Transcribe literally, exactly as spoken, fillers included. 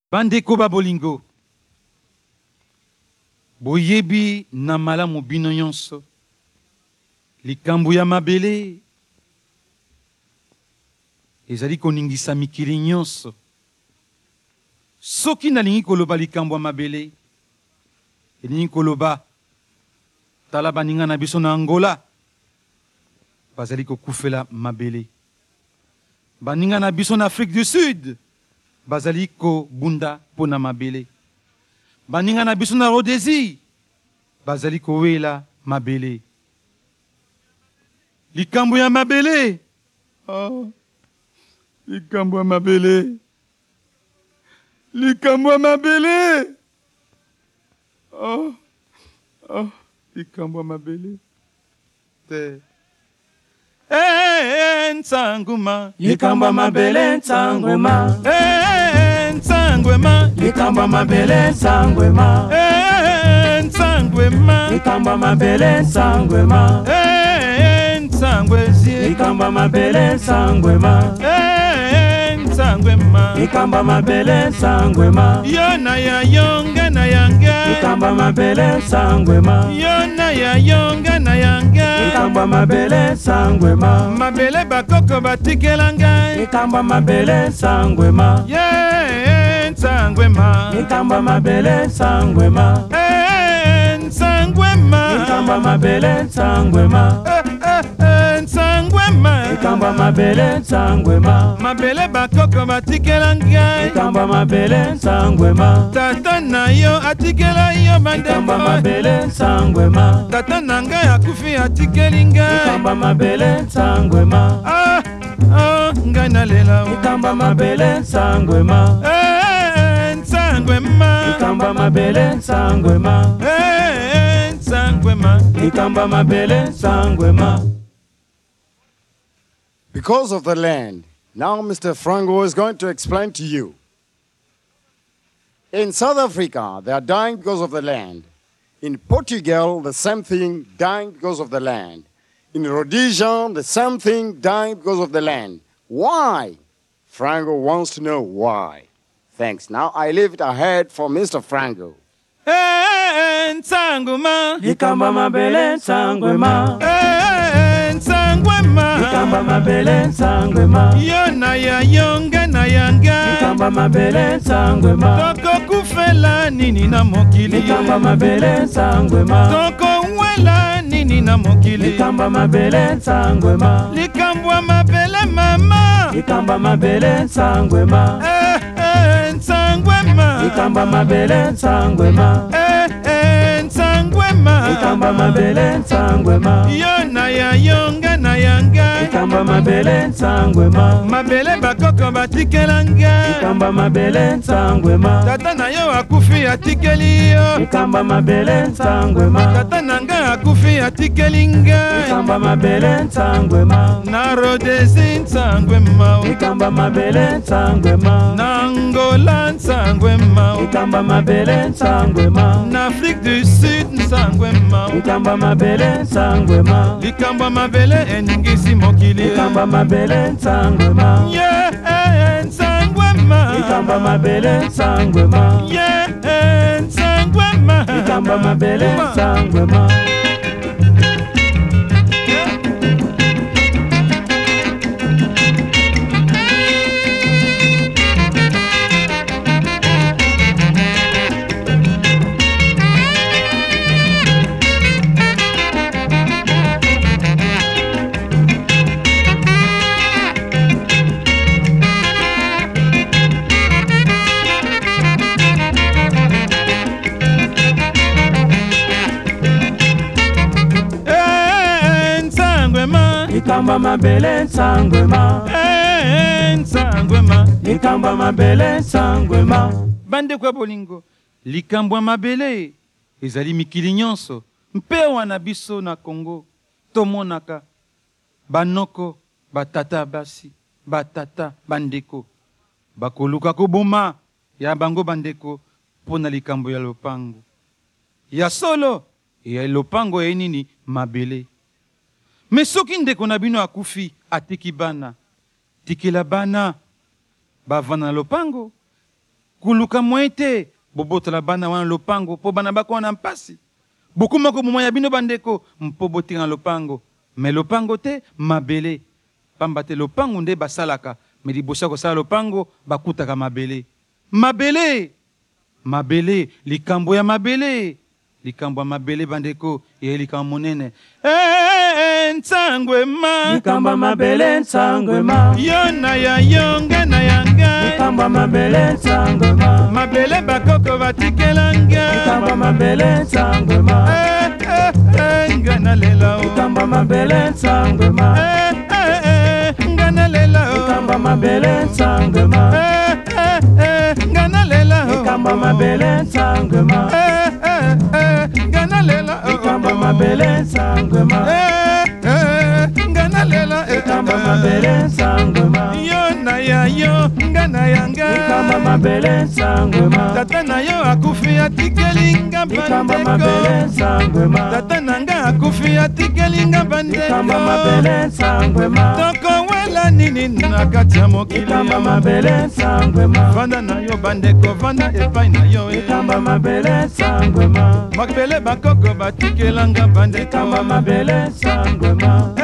Bandeko babolingo, boyebi na malamu bino nyonso, likambo ya mabele ezali koningisa mikili nyonso. Soki nalingi koloba likambo ya mabele, elingi koloba tala baninga na biso na Angola bazali kokufela mabele, baninga na biso na Afrique du Sud bazali ko bunda pona mabele, baninga na biso na Rhodésie bazali ko wela mabele. Likambo ya mabele, oh, likambo ya mabele, likambo ya mabele, oh, oh, likambo ya mabele te. Eh, nsanguma, likambo mabele nsangwema, eh, nsangwema, likambo mabele nsangwema, eh, nsangwema, likambo mabele nsangwema, eh, nsangwezi, likambo mabele nsangwema, eh, nsangwema, likambo mabele nsangwema, yona ya yonga na yange, likambo mabele nsangwema, yona ya yonga na yange, likambo mabele nsangwema, mabele bakoko batikela ngai, likambo mabele nsangwema, ye nsangwema, likambo mabele nsangwema, eh, nsangwema, likambo mabele nsangwema, eh, eh, nsangwema, likambo mabele nsangwema, mabele bakoko batikela ngai, likambo mabele nsangwema, tata na yo atikela yo likambo bandeko, mabele nsangwema, tata na ngai akufi atikeli ngai, likambo mabele nsangwema, ah, ah, ngai nalela o, likambo mabele nsangwema, eh, nsangwema, likambo mabele nsangwema, eh, nsangwema, likambo mabele nsangwema. Because of the land, now Mister Frango is going to explain to you. In South Africa, they are dying because of the land. In Portugal, the same thing, dying because of the land. In Rhodesia, the same thing, dying because of the land. Why? Frango wants to know why. Thanks. Now I leave it ahead for Mister Frango. eh, nsangwema, likambo mabele nsangwema, eh, nsangwema, likambo mabele nsangwema, yona ya yonga na yange, likambo mabele nsangwema, tokokufela nini na mokili, likambo mabele nsangwema, tokowela nini na mokili, likambo mabele nsangwema, likambo ya mabele mama, likambo mabele nsangwema, eh, eh, nsangwema, likambo mabele nsangwema, eh, eh, nsangwema, likambo mabele nsangwema, yona ya yonga na yange, likambo mabele nsangwema, mabele bakoko batikela ngai, likambo mabele nsangwema, tata na yo akufi atikeli yo, likambo mabele nsangwema, tata na ngai akufi atikeli ngai, likambo mabele nsangwema, na Rhodésie nsangwema, likambo mabele nsangwema, na Angola nsangwema, likambo mabele nsangwema, na Afrique du Sud nsangwema, likambo mabele nsangwema, likambo ya mabele eningisi mokili, likambo mabele nsangwema, ye eh, nsangwema, likambo mabele nsangwema, ye eh, nsangwema, likambo mabele nsangwema. Likambo mabele nsangwema, eh, nsangwema, likambo mabele nsangwema. bandeko ya bolingo, likambo ya mabele ezali mikili nyonso, mpe wana biso na Congo tomonaka banoko batata basi, batata bandeko bakoluka koboma ya bango bandeko pona likambo ya lopango ya solo ya lopango ya nini mabele. Me soki ndeko na bino akufi atiki bana, tikela bana bavanda na lopango, kuluka mwa te bobotola bana wana lopango mpo bana bako wana mpasi bokuma komoma ya bino bandeko mpo botinga lopango me lopango te mabele pamba te lopango nde basalaka me liboso ya kosala lopango bakutaka mabele mabele mabele likambo ya mabele likambo ya mabele bandeko ye likambo monene eh nsangwe ma likambo ya mabele nsangwe ma yo na ya yo nga na ya nga likambo ya mabele nsangwe ma mabele bakoko batikelanga likambo ya mabele nsangwe ma eh eh nga na lela likambo ya mabele nsangwe ma eh eh nga na lela likambo ya mabele nsangwe ma eh eh nga na lela likambo ya mabele nsangwe ma eh eh nga na lela likambo ya mabele nsangwe ma eh eh nga na lela likambo ya mabele nsangwe ma yo na ya yo nga na ya nga likambo ya mabele nsangwe ma tata na yo akufi atikeli nga likambo ya mabele bandeko nsangwe ma tata na nga akufi atikeli nga likambo ya bandeko mabele nsangwe ma tokowela nini na kati ya mokili likambo ya mabele nsangwe ma vanda na yo bandeko vanda epai na yo likambo ya mabele nsangwe ma mabele bakoko batikelanga bandeko likambo ya mabele nsangwe ma